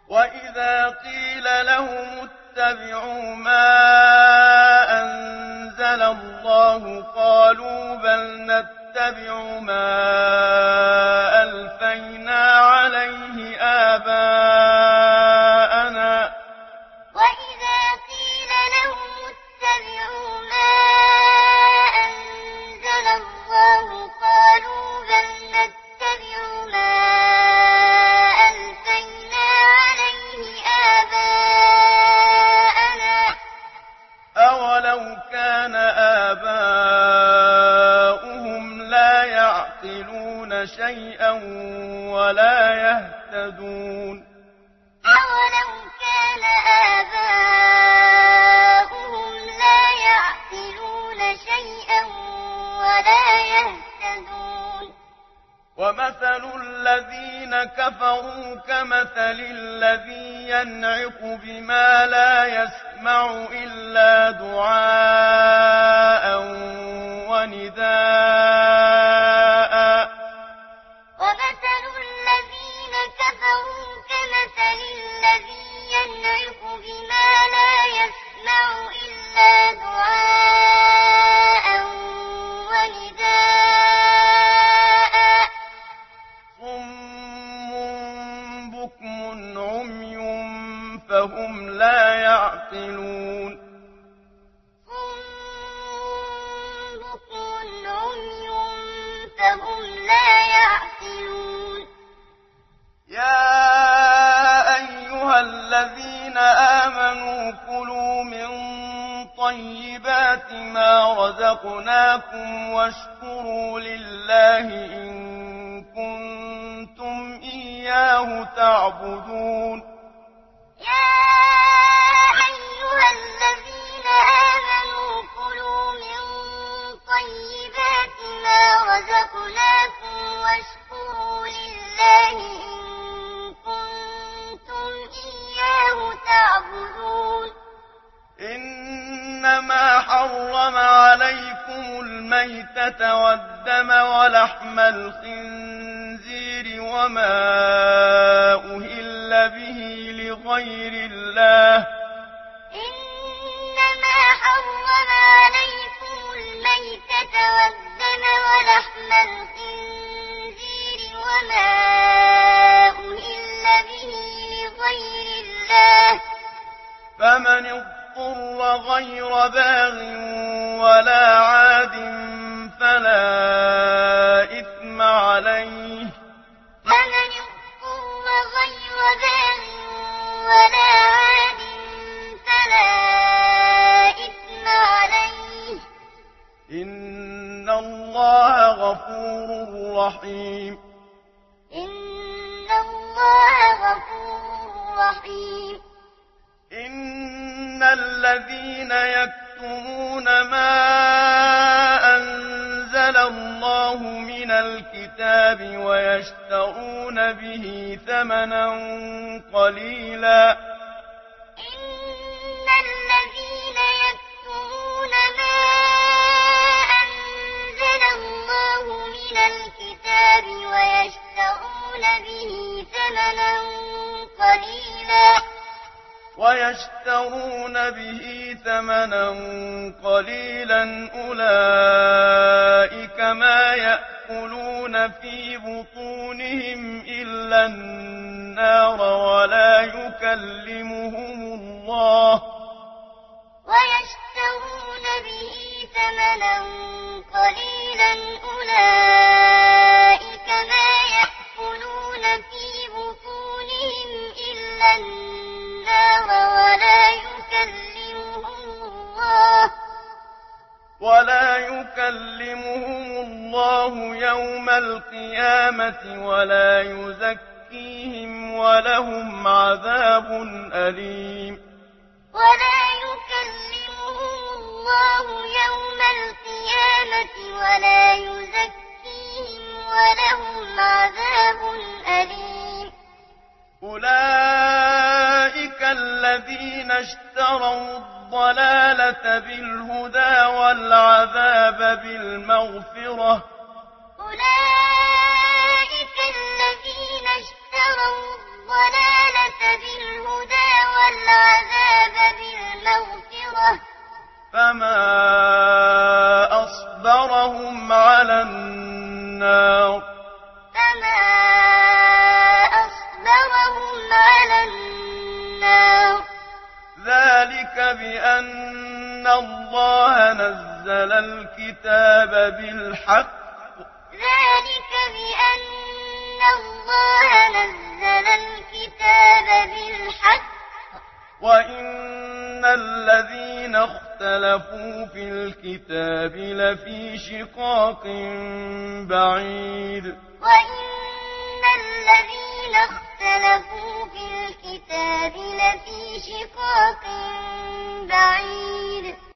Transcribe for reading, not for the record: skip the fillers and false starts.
وإذا قيل لهم اتبعوا ما أنزل الله قالوا بل نتبع ما ألفينا عليه آباءنا وإذا قيل لهم اتبعوا ما أنزل الله قالوا بل نتبع ما ألفينا عليه آباءنا أولو كان آباؤهم لا يعقلون شيئا ولا يهتدون أولو كان آباؤهم لا يعقلون شيئا ولا يهتدون ومثل الذين كفروا كمثل الذي ينعق بما لا يسمع إلا دعاء ونداء ومثل الذين كفروا كمثل الذي ينعق بما لا يسمع إلا دعاء ونداء صم بكم عمي فهم لا يعقلون صم بكم عمي فهم لا يعقلون يا أيها الذين آمنوا كلوا من طيبات ما رزقناكم واشكروا لله إن كنتم إياه تعبدون يا أيها الذين آمنوا كلوا من طيبات ما رزقناكم واشكروا لله إن كنتم إياه تعبدون إنما حرم عليكم الميتة والدم ولحم الخنزير وما أهل به لغير الله إنما حرم عليكم الميتة والدم ولحم الخنزير وما أهل به لغير الله فمن اضطر غير باغ ولا عاد فلا إثم عليه فمن اضطر غير باغ ولا عاد فلا إثم عليه إن الله غفور رحيم إن الله غفور رحيم إن الذين يكتمون ما أنزل الله من الكتاب ويشترون به ثمنا قليلا إن الذين يكتمون ما أنزل الله من الكتاب ويشترون به ثمنا قليلا أولئك ما يأكلون في بطونهم إلا النار ولا يكلمهم الله ويشترون به ثمنا قليلا أولئك ما يأكلون في بطونهم إلا النار ولا يكلمهم الله يوم القيامة ولا يزكيهم ولهم عذاب أليم ولا يكلمهم الله يوم القيامة ولا يزكيهم ولهم عذاب أليم أولئك الذين اشتروا الضلالة بالهدى والعذاب بالمغفرة أولئك الذين اشتروا الضلالة بالهدى بأن الله نزل الكتاب بالحق ذلك بأن الله نزل الكتاب بالحق وإن الذين اختلفوا في الكتاب لفي شقاق بعيد وإن الذين اختلفوا في الكتاب لفي شقاق بعيد